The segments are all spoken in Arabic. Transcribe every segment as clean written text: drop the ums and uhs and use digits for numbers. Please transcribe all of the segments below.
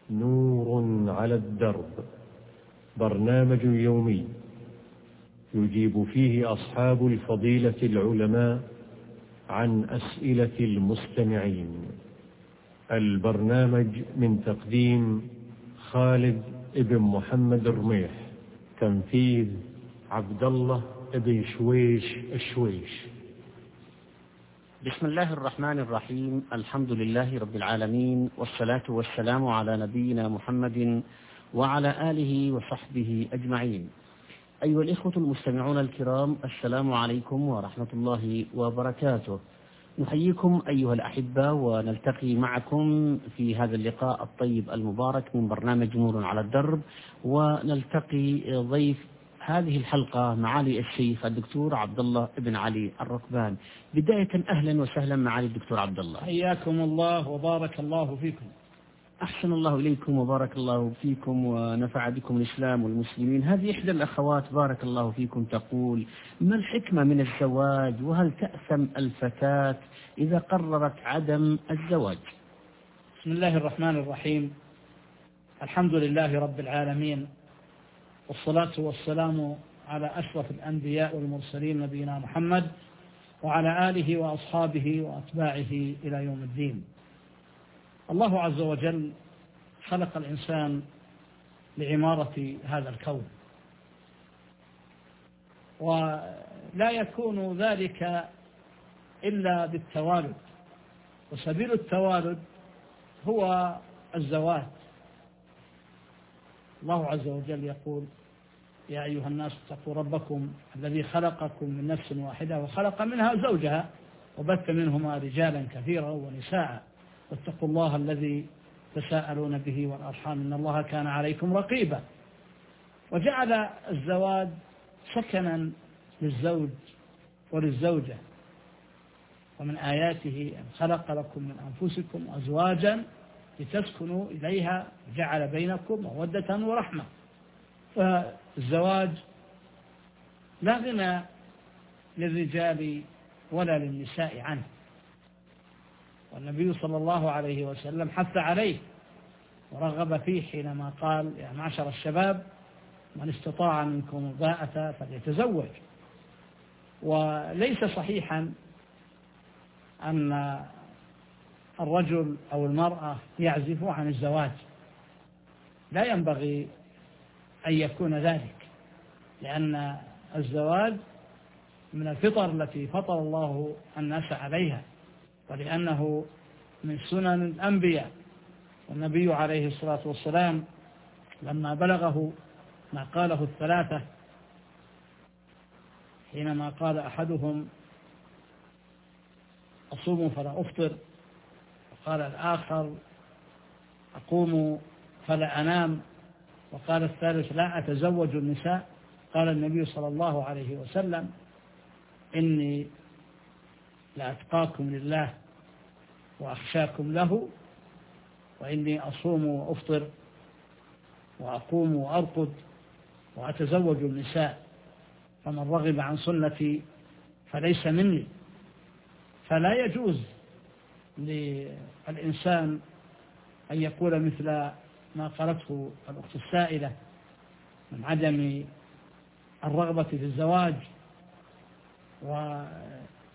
نور على الدرب، برنامج يومي يجيب فيه أصحاب الفضيلة العلماء عن أسئلة المستمعين. البرنامج من تقديم خالد ابن محمد الرميح، تنفيذ عبد الله ابن شويش الشويش. بسم الله الرحمن الرحيم. الحمد لله رب العالمين، والصلاة والسلام على نبينا محمد وعلى آله وصحبه أجمعين. أيها الإخوة المستمعون الكرام، السلام عليكم ورحمة الله وبركاته. نحييكم أيها الأحبة، ونلتقي معكم في هذا اللقاء الطيب المبارك من برنامج نور على الدرب، ونلتقي ضيف هذه الحلقة معالي الشيخ الدكتور عبد الله بن علي الركبان. بداية أهلا وسهلا معالي الدكتور عبد الله. حياكم الله وبارك الله فيكم. أحسن الله إليكم وبارك الله فيكم ونفع بكم الإسلام والمسلمين. هذه إحدى الأخوات بارك الله فيكم تقول: ما الحكمة من الزواج، وهل تأثم الفتاة إذا قررت عدم الزواج؟ بسم الله الرحمن الرحيم. الحمد لله رب العالمين، والصلاة والسلام على أشرف الأنبياء والمرسلين نبينا محمد وعلى آله وأصحابه وأتباعه إلى يوم الدين. الله عز وجل خلق الإنسان لعمارة هذا الكون، ولا يكون ذلك إلا بالتوالد، وسبيل التوالد هو الزواج. الله عز وجل يقول: يا أيها الناس اتقوا ربكم الذي خلقكم من نفس واحدة وخلق منها زوجها وبث منهما رجالا كثيرا ونساء واتقوا الله الذي تساءلون به والأرحام إن الله كان عليكم رقيبا. وجعل الزواج سكنا للزوج وللزوجة، ومن آياته أن خلق لكم من أنفسكم أزواجا لتسكنوا إليها جعل بينكم مودة ورحمة. فالزواج لا غنى للرجال ولا للنساء عنه، والنبي صلى الله عليه وسلم حث عليه ورغب فيه حينما قال: يا معشر الشباب من استطاع منكم الباءة فليتزوج. وليس صحيحا أن الرجل أو المرأة يعزفوا عن الزواج، لا ينبغي أن يكون ذلك، لأن الزواج من الفطر التي فطر الله الناس عليها، ولأنه من سنن الأنبياء. والنبي عليه الصلاة والسلام لما بلغه ما قاله الثلاثة حينما قال أحدهم: أصوم فلا أفطر، وقال الآخر: أقوم فلا أنام، وقال الثالث: لا أتزوج النساء، قال النبي صلى الله عليه وسلم: إني لأتقاكم لله وأخشاكم له، وإني أصوم وأفطر وأقوم وأرقد وأتزوج النساء، فمن رغب عن سنتي فليس مني. فلا يجوز للإنسان أن يقول مثل ما قالته الأخت السائلة من عدم الرغبة في الزواج، وأن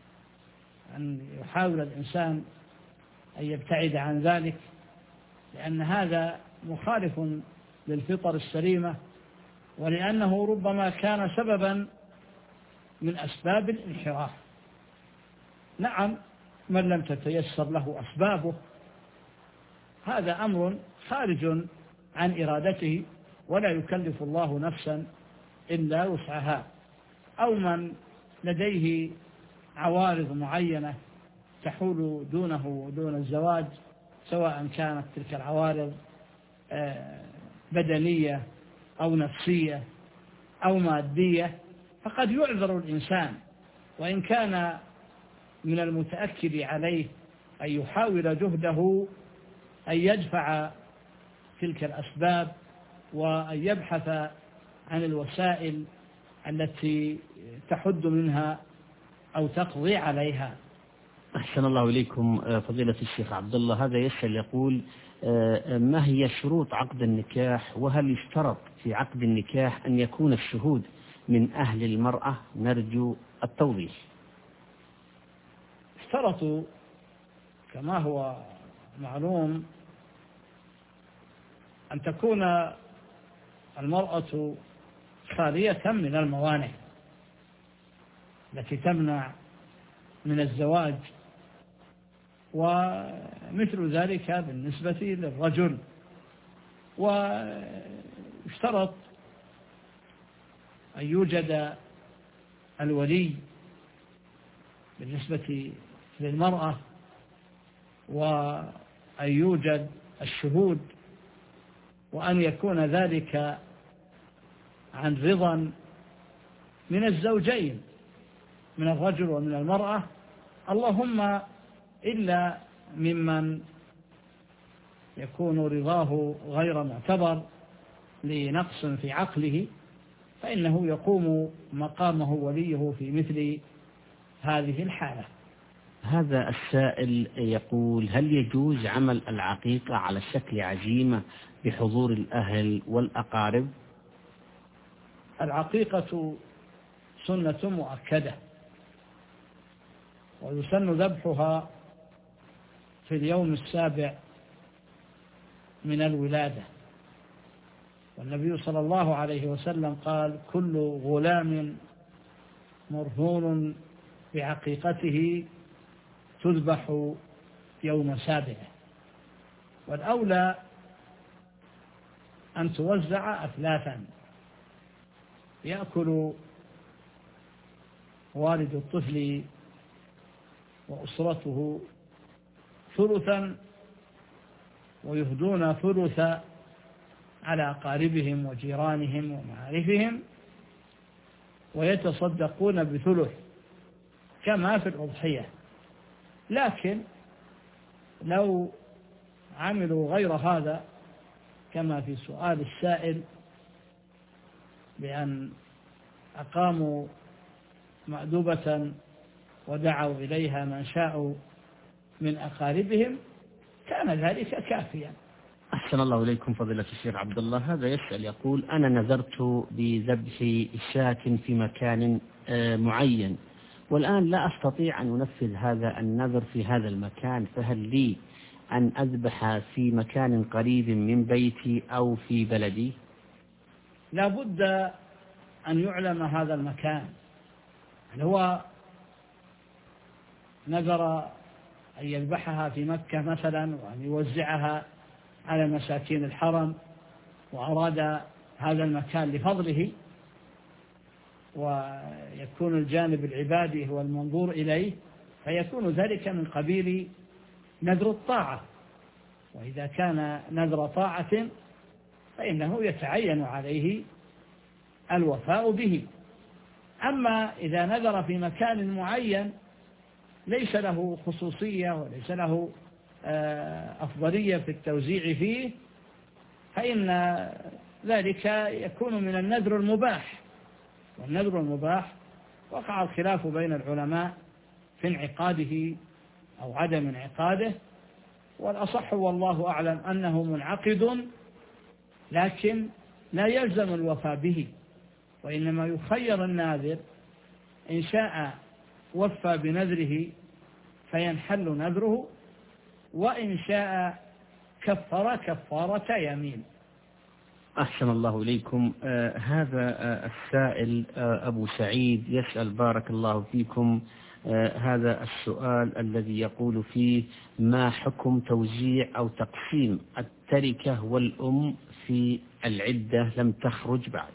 يحاول الإنسان أن يبتعد عن ذلك، لأن هذا مخالف للفطر السليمة، ولأنه ربما كان سببا من أسباب الانحراف. نعم، من لم تتيسر له أسبابه هذا أمر خارج عن إرادته، ولا يكلف الله نفسا إلا وسعها، أو من لديه عوارض معينة تحول دونه ودون الزواج، سواء كانت تلك العوارض بدنية أو نفسية أو مادية، فقد يعذر الإنسان، وإن كان من المتأكد عليه أن يحاول جهده أن يدفع تلك الأسباب وأن يبحث عن الوسائل التي تحد منها أو تقضي عليها. أحسن الله إليكم فضيلة الشيخ عبد الله. هذا يسأل يقول ما هي شروط عقد النكاح، وهل يشترط في عقد النكاح أن يكون الشهود من أهل المرأة؟ نرجو التوضيح. اشترطوا كما هو معلوم أن تكون المرأة خالية من الموانع التي تمنع من الزواج، ومثل ذلك بالنسبة للرجل. واشترط أن يوجد الولي بالنسبة للمرأة، وأن يوجد الشهود، وأن يكون ذلك عن رضا من الزوجين، من الرجل ومن المرأة، اللهم إلا ممن يكون رضاه غير معتبر لنقص في عقله، فإنه يقوم مقامه وليه في مثل هذه الحالة. هذا السائل يقول هل يجوز عمل العقيقة على شكل عزيمة بحضور الأهل والأقارب؟ العقيقة سنة مؤكدة، ويسن ذبحها في اليوم السابع من الولادة، والنبي صلى الله عليه وسلم قال كل غلام مرهون بعقيقته تذبح يوم سابعه. والأولى أن توزع أثلاثا، يأكل والد الطفل وأسرته ثلثا، ويهدون ثلثا على أقاربهم وجيرانهم ومعارفهم، ويتصدقون بثلث كما في الأضحية. لكن لو عملوا غير هذا كما في سؤال السائل بأن أقاموا مأدبة ودعوا إليها من شاءوا من أقاربهم كان ذلك كافيا. أحسن الله إليكم فضيلة الشيخ عبد الله. هذا يسأل يقول أنا نذرت بذبح شاة في مكان معين، والآن لا أستطيع أن أنفذ هذا النذر في هذا المكان، فهل لي أن أذبح في مكان قريب من بيتي أو في بلدي؟ لا بد أن يعلم هذا المكان، هل هو نذر أن يذبحها في مكة مثلا وأن يوزعها على مساكين الحرم، وأراد هذا المكان لفضله، ويكون الجانب العبادي هو المنظور إليه، فيكون ذلك من قبيل نذر الطاعة. وإذا كان نذر طاعة فإنه يتعين عليه الوفاء به. أما إذا نذر في مكان معين ليس له خصوصية وليس له أفضلية في التوزيع فيه، فإن ذلك يكون من النذر المباح. والنذر المباح وقع الخلاف بين العلماء في انعقاده أو عدم انعقاده، والأصح والله أعلم أنه منعقد، لكن لا يلزم الوفاء به، وإنما يخير الناذر إن شاء وفى بنذره فينحل نذره، وإن شاء كفر كفارة يمين. أحسن الله إليكم. هذا السائل أبو سعيد يسأل بارك الله فيكم هذا السؤال الذي يقول فيه ما حكم توزيع أو تقسيم التركة والأم في العدة لم تخرج بعد؟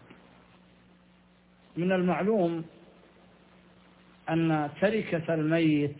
من المعلوم أن تركة الميت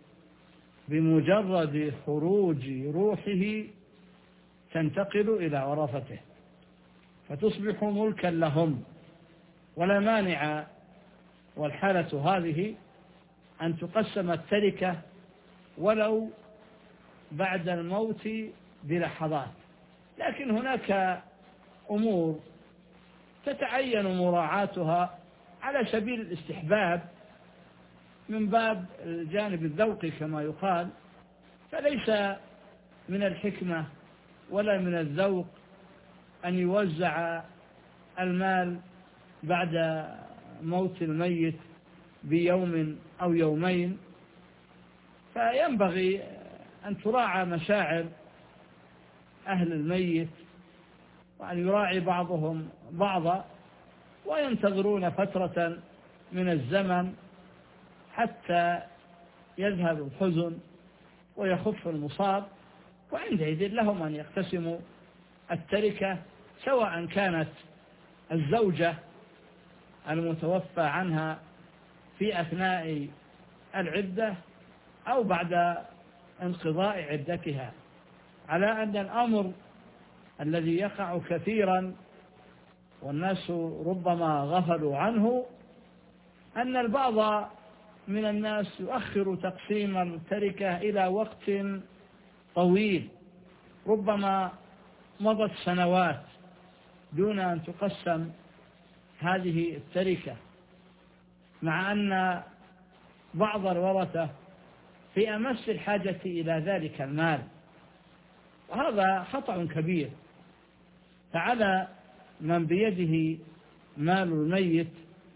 بمجرد خروج روحه تنتقل إلى ورثته فتصبح ملكا لهم، ولا مانع والحالة هذه أن تقسم التركة ولو بعد الموت بلحظات. لكن هناك أمور تتعين مراعاتها على سبيل الاستحباب، من باب الجانب الذوقي كما يقال، فليس من الحكمة ولا من الذوق أن يوزع المال بعد موت الميت بيوم أو يومين، فينبغي أن تراعى مشاعر أهل الميت، وأن يراعي بعضهم بعضا، وينتظرون فترة من الزمن حتى يذهب الحزن ويخف المصاب، وعندئذ لهم أن يقتسموا التركة، سواء كانت الزوجة المتوفى عنها في أثناء العدة أو بعد انقضاء عدتها، على أن الأمر الذي يقع كثيرا والناس ربما غفلوا عنه أن البعض من الناس يؤخر تقسيم التركة إلى وقت طويل، ربما مضت سنوات دون أن تقسم هذه التركة، مع أن بعض الورثة في أمس الحاجة إلى ذلك المال، وهذا خطأ كبير. فعلى من بيده مال الميت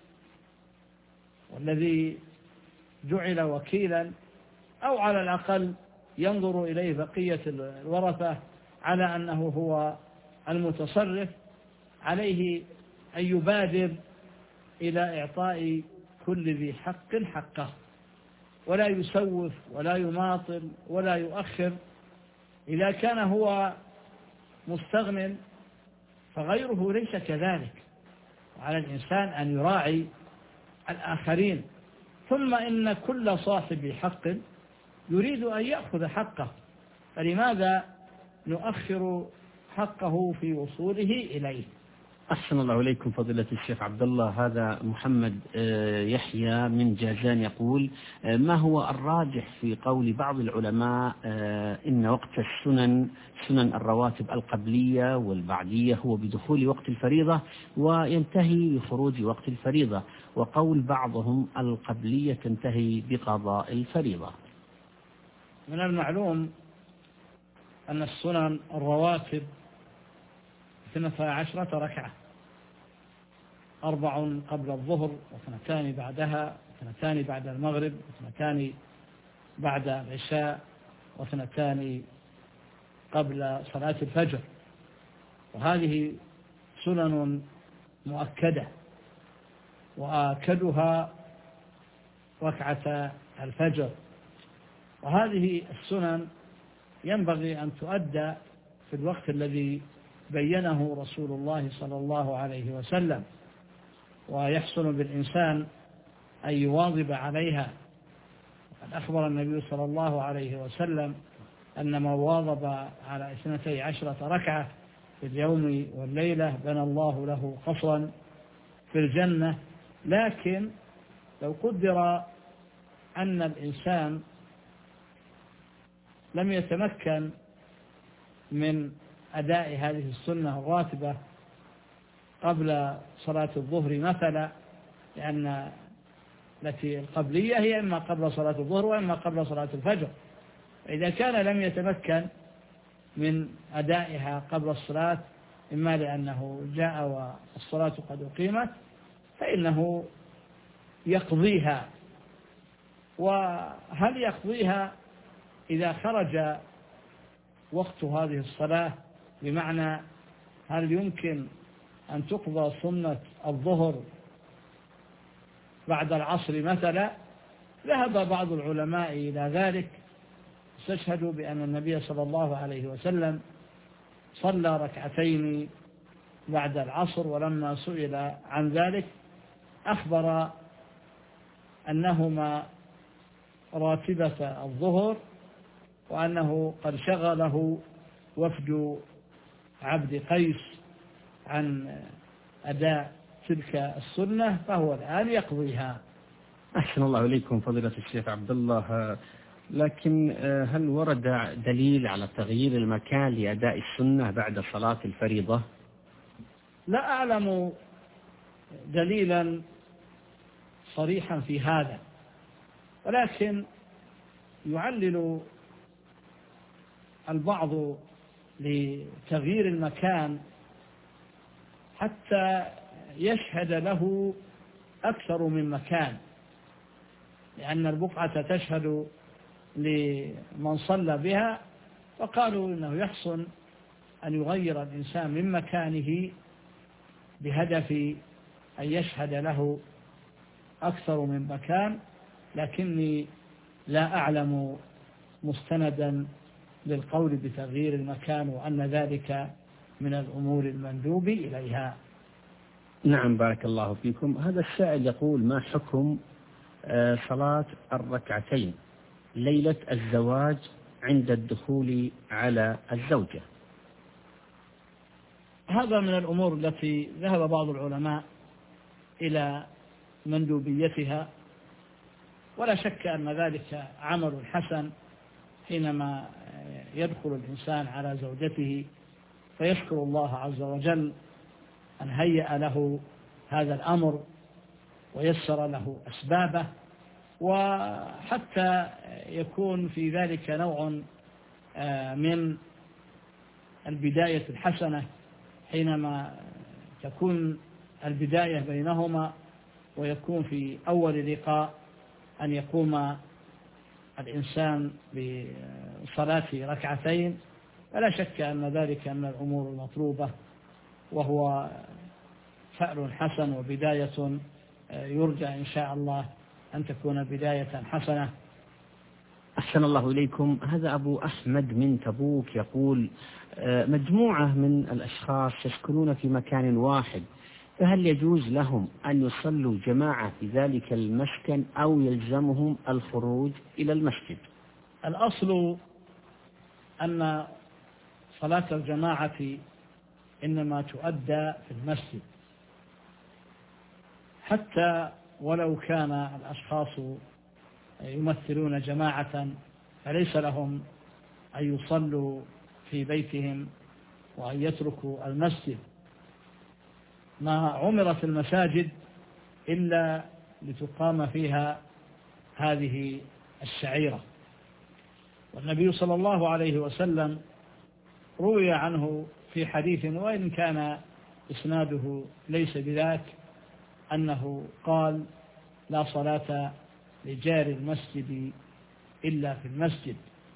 والذي جعل وكيلا، أو على الأقل ينظر إليه بقية الورثة على أنه هو المتصرف، عليه أن يبادر إلى إعطاء كل ذي حق حقه، ولا يسوف ولا يماطل ولا يؤخر. إذا كان هو مستغن فغيره ليس كذلك، وعلى الإنسان أن يراعي الآخرين. ثم إن كل صاحب حق يريد أن يأخذ حقه، فلماذا نؤخر حقه في وصوله إليه؟ أحسن الله إليكم فضيلة الشيخ عبد الله. هذا محمد يحيى من جازان يقول: ما هو الراجح في قول بعض العلماء إن وقت سنن الرواتب القبلية والبعدية هو بدخول وقت الفريضة وينتهي بخروج وقت الفريضة، وقول بعضهم القبلية تنتهي بقضاء الفريضة؟ من المعلوم أن السنن الرواتب 12 ركعة، 4 قبل الظهر، و2 بعدها، و2 بعد المغرب، و2 بعد العشاء، و2 قبل صلاة الفجر. وهذه سنن مؤكدة، وآكدها ركعة الفجر. وهذه السنن ينبغي أن تؤدى في الوقت الذي بينه رسول الله صلى الله عليه وسلم، ويحسن بالإنسان أن يواظب عليها. وقد أخبر النبي صلى الله عليه وسلم أن من واظب على 12 ركعة في اليوم والليلة بنى الله له قصرا في الجنة. لكن لو قدر أن الإنسان لم يتمكن من أداء هذه السنة الراتبة قبل صلاة الظهر مثلا، لأن التي القبلية هي إما قبل صلاة الظهر وإما قبل صلاة الفجر، إذا كان لم يتمكن من أدائها قبل الصلاة، إما لأنه جاء والصلاة قد أقيمت، فإنه يقضيها. وهل يقضيها إذا خرج وقت هذه الصلاة؟ بمعنى هل يمكن أن تقضى سنة الظهر بعد العصر مثلا؟ ذهب بعض العلماء إلى ذلك، استشهدوا بأن النبي صلى الله عليه وسلم صلى 2 بعد العصر، ولما سئل عن ذلك أخبر أنهما راتبة الظهر، وأنه قد شغله وفد عبد قيس عن أداء تلك السنة، فهو الآن يقضيها. أحسن الله إليكم فضيلة الشيخ عبد الله. لكن هل ورد دليل على تغيير المكان لأداء السنة بعد صلاة الفريضة؟ لا أعلم دليلا صريحا في هذا، ولكن يعلل البعض لتغيير المكان حتى يشهد له أكثر من مكان، لأن البقعة تشهد لمن صلى بها، فقالوا إنه يحسن أن يغير الإنسان من مكانه بهدف أن يشهد له أكثر من مكان، لكني لا أعلم مستندا للقول بتغيير المكان وأن ذلك من الأمور المندوب إليها. نعم، بارك الله فيكم. هذا السائل يقول: ما حكم صلاة الركعتين ليلة الزواج عند الدخول على الزوجة؟ هذا من الأمور التي ذهب بعض العلماء إلى مندوبيتها، ولا شك أن ذلك عمل حسن حينما يدخل الإنسان على زوجته فيشكر الله عز وجل أن هيأ له هذا الأمر ويسر له أسبابه، وحتى يكون في ذلك نوع من البداية الحسنة حينما تكون البداية بينهما، ويكون في أول لقاء أن يقوم الإنسان بصلاة ركعتين، فلا شك أن ذلك من الأمور المطلوبة، وهو فعل حسن وبداية يرجى إن شاء الله أن تكون بداية حسنة. أحسن الله إليكم. هذا أبو أحمد من تبوك يقول: مجموعة من الأشخاص يسكنون في مكان واحد، فهل يجوز لهم أن يصلوا جماعة في ذلك المسكن أو يلزمهم الخروج إلى المسجد؟ الأصل أن صلاة الجماعة إنما تؤدى في المسجد، حتى ولو كان الأشخاص يمثلون جماعة فليس لهم أن يصلوا في بيتهم وأن يتركوا المسجد. ما عمرت المساجد إلا لتقام فيها هذه الشعيرة، والنبي صلى الله عليه وسلم روي عنه في حديث وإن كان إسناده ليس بذاك أنه قال: لا صلاة لجار المسجد إلا في المسجد.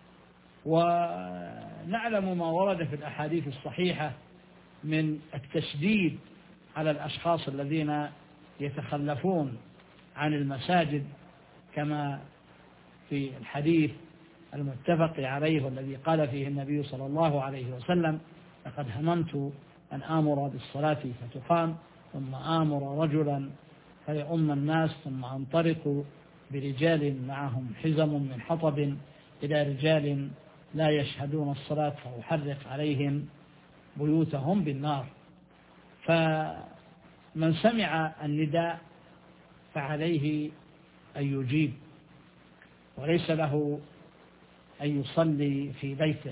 ونعلم ما ورد في الأحاديث الصحيحة من التشديد على الأشخاص الذين يتخلفون عن المساجد، كما في الحديث المتفق عليه والذي قال فيه النبي صلى الله عليه وسلم: لقد هممت أن آمر بالصلاة فتقام، ثم آمر رجلا فيؤم الناس، ثم أنطلق برجال معهم حزم من حطب إلى رجال لا يشهدون الصلاة فأحرق عليهم بيوتهم بالنار. فمن سمع النداء فعليه أن يجيب، وليس له أن يصلي في بيته.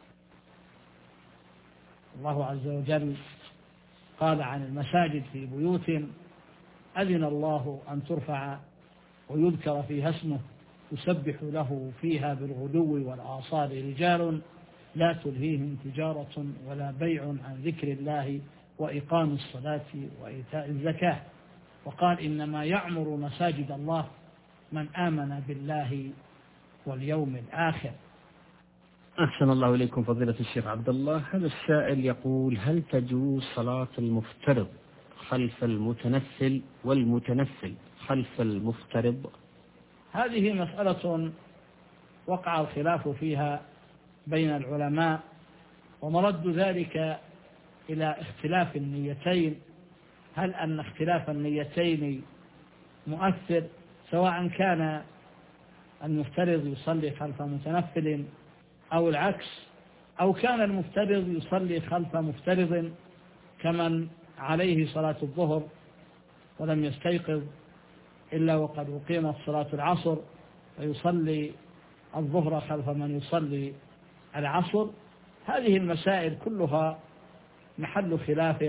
الله عز وجل قال عن المساجد: في بيوت أذن الله أن ترفع ويذكر فيها اسمه يسبح له فيها بالغدو والآصال رجال لا تلهيهم تجارة ولا بيع عن ذكر الله وإقام الصلاة وإيتاء الزكاة. وقال: إنما يعمر مساجد الله من آمن بالله واليوم الآخر. أحسن الله إليكم فضيلة الشيخ عبد الله. هذا السائل يقول: هل تجوز صلاة المفترض خلف المتنفل والمتنفل خلف المفترض؟ هذه مسألة وقع الخلاف فيها بين العلماء، ومرد ذلك إلى اختلاف النيتين. هل أن اختلاف النيتين مؤثر، سواء كان المفترض يصلي خلف متنفل أو العكس، أو كان المفترض يصلي خلف مفترض كمن عليه صلاة الظهر ولم يستيقظ إلا وقد أقيمت صلاة العصر ويصلي الظهر خلف من يصلي العصر. هذه المسائل كلها محل خلاف،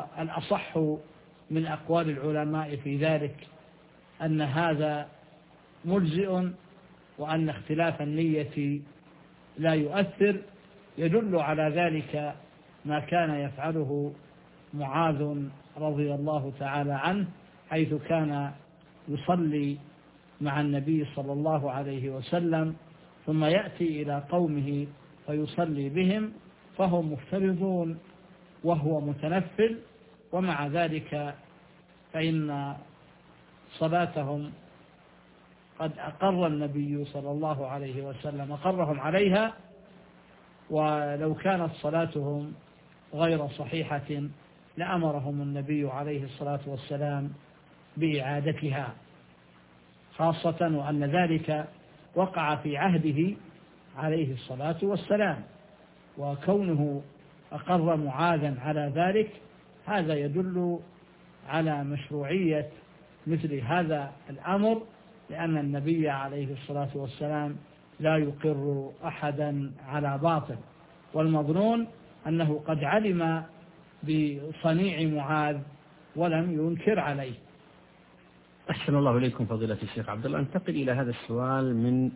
والأصح من أقوال العلماء في ذلك أن هذا مجزئ وأن اختلاف النية لا يؤثر. يدل على ذلك ما كان يفعله معاذ رضي الله تعالى عنه، حيث كان يصلي مع النبي صلى الله عليه وسلم ثم يأتي إلى قومه فيصلي بهم فهم مفترضون وهو متنفل، ومع ذلك فإن صلاتهم قد أقر النبي صلى الله عليه وسلم أقرهم عليها، ولو كانت صلاتهم غير صحيحة لأمرهم النبي عليه الصلاة والسلام بإعادتها، خاصة وأن ذلك وقع في عهده عليه الصلاة والسلام، وكونه أقر معاذا على ذلك هذا يدل على مشروعية مثل هذا الأمر، لأن النبي عليه الصلاة والسلام لا يقر أحدا على باطل، والمظنون أنه قد علم بصنيع معاذ ولم ينكر عليه. أحسن الله إليكم فضيلة الشيخ عبد الله. انتقل إلى هذا السؤال من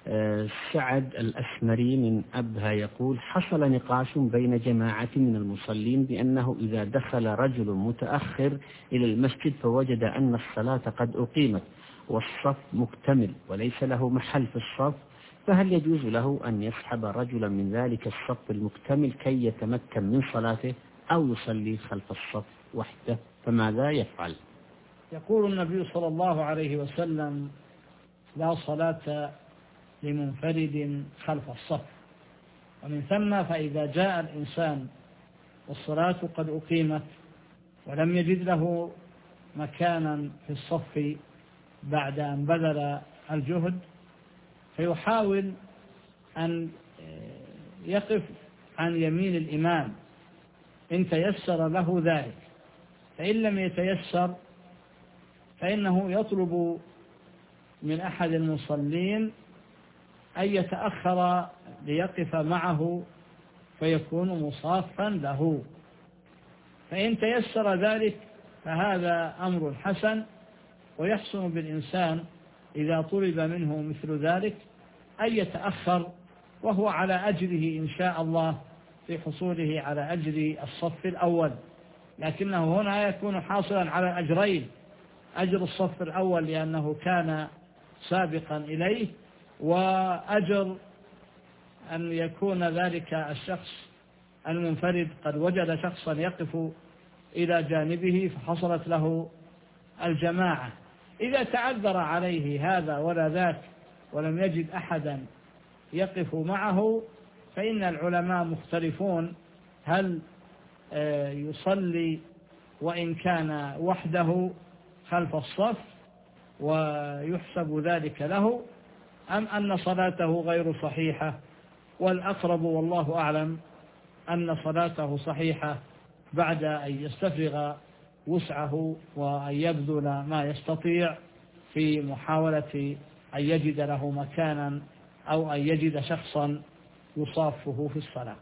سعد الأسمري من أبها، يقول: حصل نقاش بين جماعة من المصلين بأنه إذا دخل رجل متأخر إلى المسجد فوجد أن الصلاة قد أقيمت والصف مكتمل وليس له محل في الصف، فهل يجوز له أن يسحب رجلا من ذلك الصف المكتمل كي يتمكن من صلاته أو يصلي خلف الصف وحده، فماذا يفعل؟ يقول النبي صلى الله عليه وسلم: لا صلاة لمنفرد خلف الصف. ومن ثم فإذا جاء الإنسان والصلاة قد أقيمت ولم يجد له مكانا في الصف بعد أن بذل الجهد، فيحاول أن يقف عن يمين الإمام إن تيسر له ذلك، فإن لم يتيسر فإنه يطلب من أحد المصلين أن يتأخر ليقف معه فيكون مصافا له، فإن تيسر ذلك فهذا أمر حسن، ويحسن بالإنسان إذا طلب منه مثل ذلك أن يتأخر وهو على أجره إن شاء الله في حصوله على أجر الصف الأول، لكنه هنا يكون حاصلا على أجرين: أجر الصف الأول لأنه كان سابقا إليه، وأجر أن يكون ذلك الشخص المنفرد قد وجد شخصا يقف إلى جانبه فحصلت له الجماعة. إذا تعذر عليه هذا ولا ذاك ولم يجد أحدا يقف معه، فإن العلماء مختلفون هل يصلي وإن كان وحده خلف الصف ويحسب ذلك له، أم أن صلاته غير صحيحة. والأقرب والله أعلم أن صلاته صحيحة بعد أن يستفرغ وسعه وأن يبذل ما يستطيع في محاولة أن يجد له مكانا أو أن يجد شخصا يصافه في الصلاة.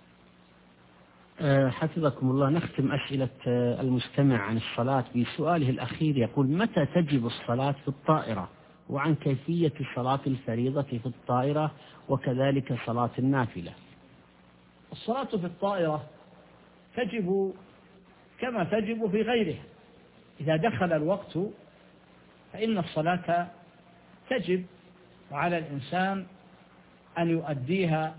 حفظكم الله. نختم أسئلة المستمع عن الصلاة بسؤاله الأخير، يقول: متى تجب الصلاة في الطائرة؟ وعن كيفية صلاة الفريضة في الطائرة وكذلك صلاة النافلة. الصلاة في الطائرة تجب كما تجب في غيرها، إذا دخل الوقت فإن الصلاة تجب، وعلى الإنسان أن يؤديها،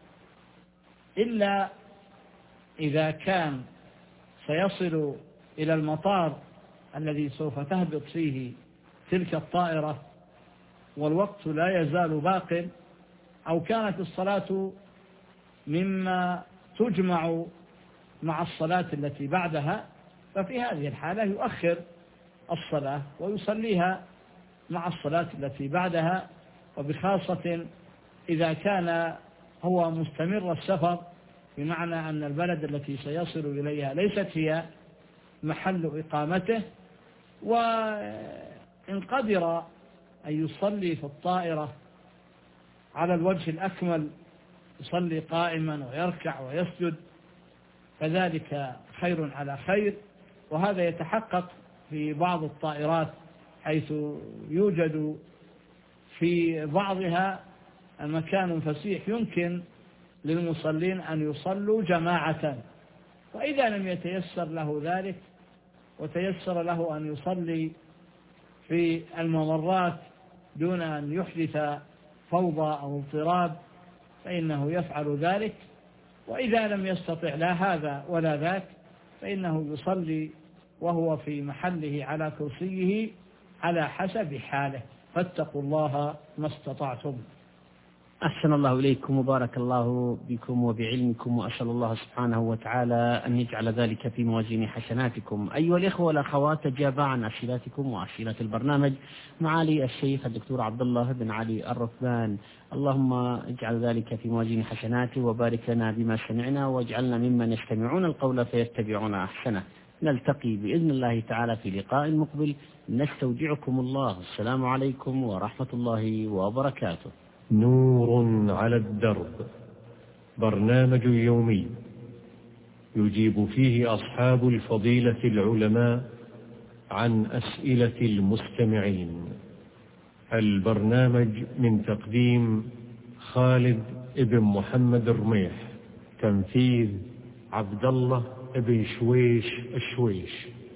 إلا إذا كان سيصل إلى المطار الذي سوف تهبط فيه تلك الطائرة والوقت لا يزال باق، أو كانت الصلاة مما تجمع مع الصلاة التي بعدها، ففي هذه الحالة يؤخر الصلاة ويصليها مع الصلاة التي بعدها، وبخاصة إذا كان هو مستمر السفر، بمعنى أن البلد التي سيصل إليها ليست هي محل إقامته، وإن قدر أن يصلي في الطائرة على الوجه الأكمل، يصلي قائما ويركع ويسجد، فذلك خير على خير. وهذا يتحقق في بعض الطائرات، حيث يوجد في بعضها مكان فسيح يمكن للمصلين أن يصلوا جماعة، وإذا لم يتيسر له ذلك وتيسر له أن يصلي في الممرات دون أن يحدث فوضى أو اضطراب فإنه يفعل ذلك، وإذا لم يستطع لا هذا ولا ذاك فإنه يصلي وهو في محله على كرسيه على حسب حاله، فاتقوا الله ما استطعتم. أحسن الله إليكم وبارك الله بكم وبعلمكم، وأسأل الله سبحانه وتعالى أن يجعل ذلك في موازين حسناتكم. أيها الإخوة والأخوات، أجاب عن أسئلتكم وأسئلة البرنامج معالي الشيخ الدكتور عبد الله بن علي الركبان. اللهم اجعل ذلك في موازين حسناته وبارك لنا بما سمعنا، واجعلنا ممن يستمعون القول فيتبعون أحسنه. نلتقي بإذن الله تعالى في لقاء مقبل. نستودعكم الله. السلام عليكم ورحمة الله وبركاته. نور على الدرب، برنامج يومي يجيب فيه أصحاب الفضيلة العلماء عن أسئلة المستمعين. البرنامج من تقديم خالد ابن محمد رميح، تنفيذ عبد الله ابن شويش الشويش.